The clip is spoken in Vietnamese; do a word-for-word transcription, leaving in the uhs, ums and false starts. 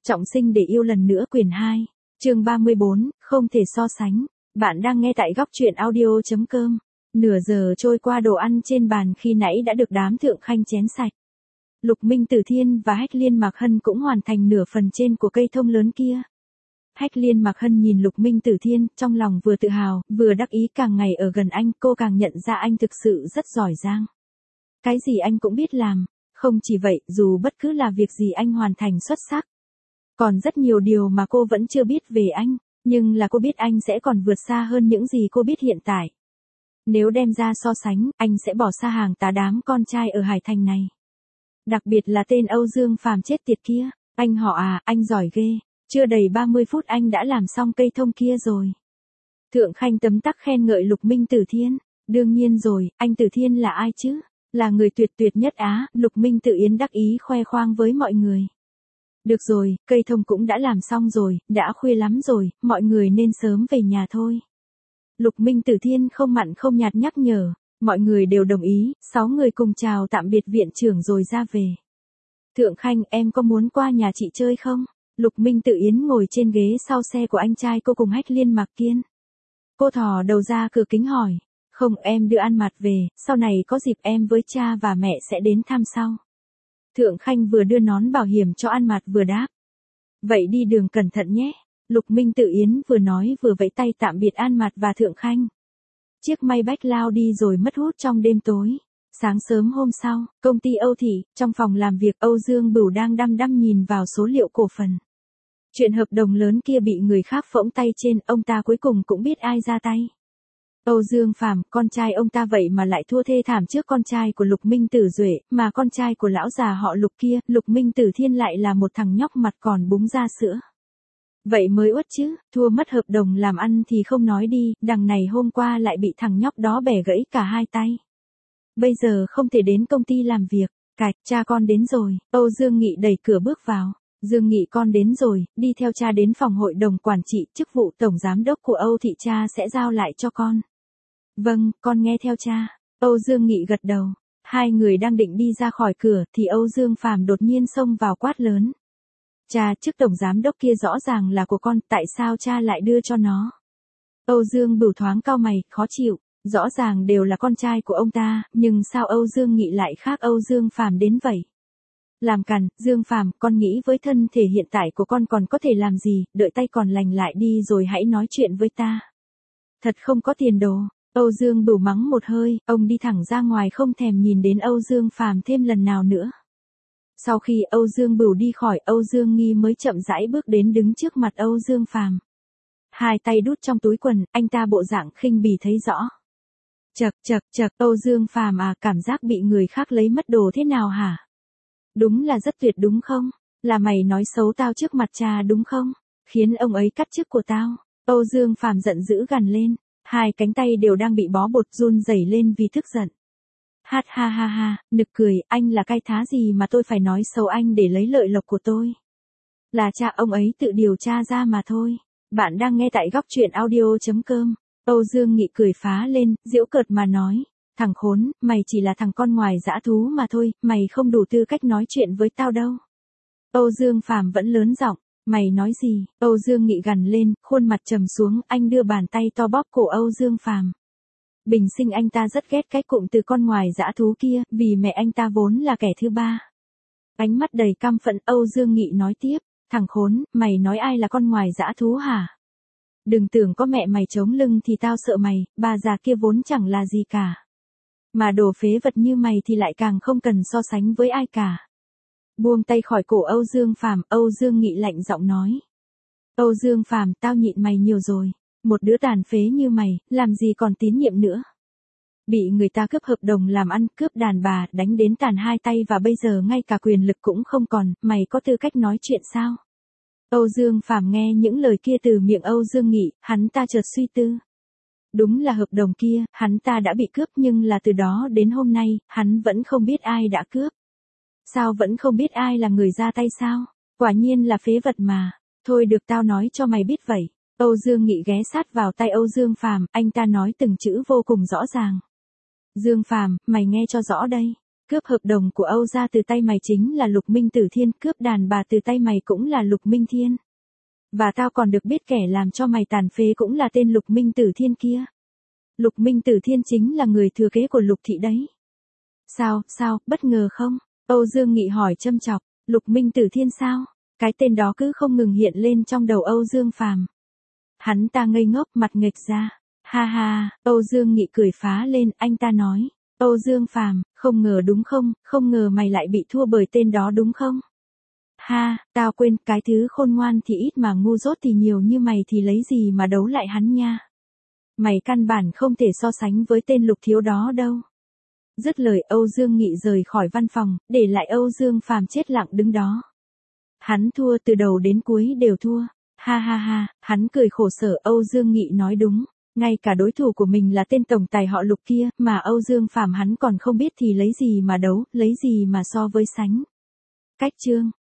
Trọng sinh để yêu lần nữa quyển hai, chương ba mươi bốn, không thể so sánh. Bạn đang nghe tại góc truyện audio chấm com. Nửa giờ trôi qua, đồ ăn trên bàn khi nãy đã được đám thượng khanh chén sạch. Lục Minh Tử Thiên và Hách Liên Mạc Hân cũng hoàn thành nửa phần trên của cây thông lớn kia. Hách Liên Mạc Hân nhìn Lục Minh Tử Thiên, trong lòng vừa tự hào, vừa đắc ý, càng ngày ở gần anh, cô càng nhận ra anh thực sự rất giỏi giang. Cái gì anh cũng biết làm, không chỉ vậy, dù bất cứ là việc gì anh hoàn thành xuất sắc. Còn rất nhiều điều mà cô vẫn chưa biết về anh, nhưng là cô biết anh sẽ còn vượt xa hơn những gì cô biết hiện tại. Nếu đem ra so sánh, anh sẽ bỏ xa hàng tá đám con trai ở Hải Thành này. Đặc biệt là tên Âu Dương Phàm chết tiệt kia, anh họ à, anh giỏi ghê, chưa đầy ba mươi phút anh đã làm xong cây thông kia rồi. Thượng khanh tấm tắc khen ngợi Lục Minh Tử Thiên, đương nhiên rồi, anh Tử Thiên là ai chứ, là người tuyệt tuyệt nhất Á, Lục Minh Tử Yến đắc ý khoe khoang với mọi người. Được rồi, cây thông cũng đã làm xong rồi, đã khuya lắm rồi, mọi người nên sớm về nhà thôi. Lục Minh Tử Thiên không mặn không nhạt nhắc nhở, mọi người đều đồng ý, sáu người cùng chào tạm biệt viện trưởng rồi ra về. Thượng khanh, em có muốn qua nhà chị chơi không? Lục Minh Tử Yến ngồi trên ghế sau xe của anh trai cô cùng Hách Liên Mạc Kiên. Cô thò đầu ra cửa kính hỏi, không, em đưa An Mạt về, sau này có dịp em với cha và mẹ sẽ đến thăm sau. Thượng khanh vừa đưa nón bảo hiểm cho An Mạt vừa đáp. Vậy đi đường cẩn thận nhé. Lục Minh Tử Yến vừa nói vừa vẫy tay tạm biệt An Mạt và Thượng khanh. Chiếc may bách lao đi rồi mất hút trong đêm tối. Sáng sớm hôm sau, công ty Âu Thị, trong phòng làm việc, Âu Dương Bửu đang đăm đăm nhìn vào số liệu cổ phần. Chuyện hợp đồng lớn kia bị người khác phỗng tay trên, ông ta cuối cùng cũng biết ai ra tay. Âu Dương Phàm, con trai ông ta vậy mà lại thua thê thảm trước con trai của Lục Minh Tử Duệ, mà con trai của lão già họ Lục kia, Lục Minh Tử Thiên lại là một thằng nhóc mặt còn búng ra sữa. Vậy mới uất chứ, thua mất hợp đồng làm ăn thì không nói đi, đằng này hôm qua lại bị thằng nhóc đó bẻ gãy cả hai tay. Bây giờ không thể đến công ty làm việc, cạch, cha con đến rồi, Âu Dương Nghị đẩy cửa bước vào. Dương Nghị con đến rồi, đi theo cha đến phòng hội đồng quản trị, chức vụ tổng giám đốc của Âu Thị cha sẽ giao lại cho con. Vâng, con nghe theo cha. Âu Dương Nghị gật đầu. Hai người đang định đi ra khỏi cửa thì Âu Dương Phàm đột nhiên xông vào quát lớn. Cha, chức tổng giám đốc kia rõ ràng là của con, tại sao cha lại đưa cho nó? Âu Dương Bửu thoáng cau mày, khó chịu, rõ ràng đều là con trai của ông ta, nhưng sao Âu Dương Nghị lại khác Âu Dương Phàm đến vậy? Làm cằn, Dương Phàm, con nghĩ với thân thể hiện tại của con còn có thể làm gì, đợi tay còn lành lại đi rồi hãy nói chuyện với ta. Thật không có tiền đồ. Âu Dương Bửu mắng một hơi, ông đi thẳng ra ngoài không thèm nhìn đến Âu Dương Phàm thêm lần nào nữa. Sau khi Âu Dương Bửu đi khỏi, Âu Dương Nghi mới chậm rãi bước đến đứng trước mặt Âu Dương Phàm. Hai tay đút trong túi quần, anh ta bộ dạng khinh bỉ thấy rõ. Chậc chậc chậc, Âu Dương Phàm à, cảm giác bị người khác lấy mất đồ thế nào hả? Đúng là rất tuyệt đúng không? Là mày nói xấu tao trước mặt cha đúng không? Khiến ông ấy cắt chức của tao. Âu Dương Phàm giận dữ gằn lên. Hai cánh tay đều đang bị bó bột run rẩy lên vì tức giận. Hát ha ha ha, nực cười, anh là cái thá gì mà tôi phải nói xấu anh để lấy lợi lộc của tôi. Là cha ông ấy tự điều tra ra mà thôi. Bạn đang nghe tại góc truyện audio chấm com. Âu Dương Nghị cười phá lên, giễu cợt mà nói. Thằng khốn, mày chỉ là thằng con ngoài dã thú mà thôi, mày không đủ tư cách nói chuyện với tao đâu. Âu Dương Phàm vẫn lớn giọng. Mày nói gì? Âu Dương Nghị gằn lên, khuôn mặt trầm xuống, anh đưa bàn tay to bóp cổ Âu Dương Phàm. Bình sinh anh ta rất ghét cái cụm từ con ngoài dã thú kia, vì mẹ anh ta vốn là kẻ thứ ba. Ánh mắt đầy căm phẫn, Âu Dương Nghị nói tiếp, thằng khốn, mày nói ai là con ngoài dã thú hả? Đừng tưởng có mẹ mày chống lưng thì tao sợ mày, bà già kia vốn chẳng là gì cả. Mà đồ phế vật như mày thì lại càng không cần so sánh với ai cả. Buông tay khỏi cổ Âu Dương Phàm, Âu Dương Nghị lạnh giọng nói. Âu Dương Phàm, tao nhịn mày nhiều rồi, một đứa tàn phế như mày, làm gì còn tín nhiệm nữa. Bị người ta cướp hợp đồng làm ăn, cướp đàn bà, đánh đến tàn hai tay và bây giờ ngay cả quyền lực cũng không còn, mày có tư cách nói chuyện sao? Âu Dương Phàm nghe những lời kia từ miệng Âu Dương Nghị, hắn ta chợt suy tư. Đúng là hợp đồng kia, hắn ta đã bị cướp nhưng là từ đó đến hôm nay, hắn vẫn không biết ai đã cướp. Sao vẫn không biết ai là người ra tay sao? Quả nhiên là phế vật mà. Thôi được, tao nói cho mày biết vậy. Âu Dương Nghị ghé sát vào tay Âu Dương Phàm, anh ta nói từng chữ vô cùng rõ ràng. Dương Phàm, mày nghe cho rõ đây. Cướp hợp đồng của Âu gia từ tay mày chính là Lục Minh Tử Thiên, cướp đàn bà từ tay mày cũng là Lục Minh Thiên. Và tao còn được biết kẻ làm cho mày tàn phế cũng là tên Lục Minh Tử Thiên kia. Lục Minh Tử Thiên chính là người thừa kế của Lục thị đấy. Sao, sao, bất ngờ không? Âu Dương Nghị hỏi châm chọc. Lục Minh Tử Thiên sao? Cái tên đó cứ không ngừng hiện lên trong đầu Âu Dương Phàm. Hắn ta ngây ngốc mặt nghệch ra. Ha ha, Âu Dương Nghị cười phá lên, anh ta nói. Âu Dương Phàm, không ngờ đúng không, không ngờ mày lại bị thua bởi tên đó đúng không? Ha, tao quên, cái thứ khôn ngoan thì ít mà ngu dốt thì nhiều như mày thì lấy gì mà đấu lại hắn nha. Mày căn bản không thể so sánh với tên Lục thiếu đó đâu. Dứt lời Âu Dương Nghị rời khỏi văn phòng, để lại Âu Dương Phàm chết lặng đứng đó. Hắn thua từ đầu đến cuối đều thua. Ha ha ha, hắn cười khổ sở. Âu Dương Nghị nói đúng. Ngay cả đối thủ của mình là tên tổng tài họ Lục kia, mà Âu Dương Phàm hắn còn không biết thì lấy gì mà đấu, lấy gì mà so với sánh. Cách chương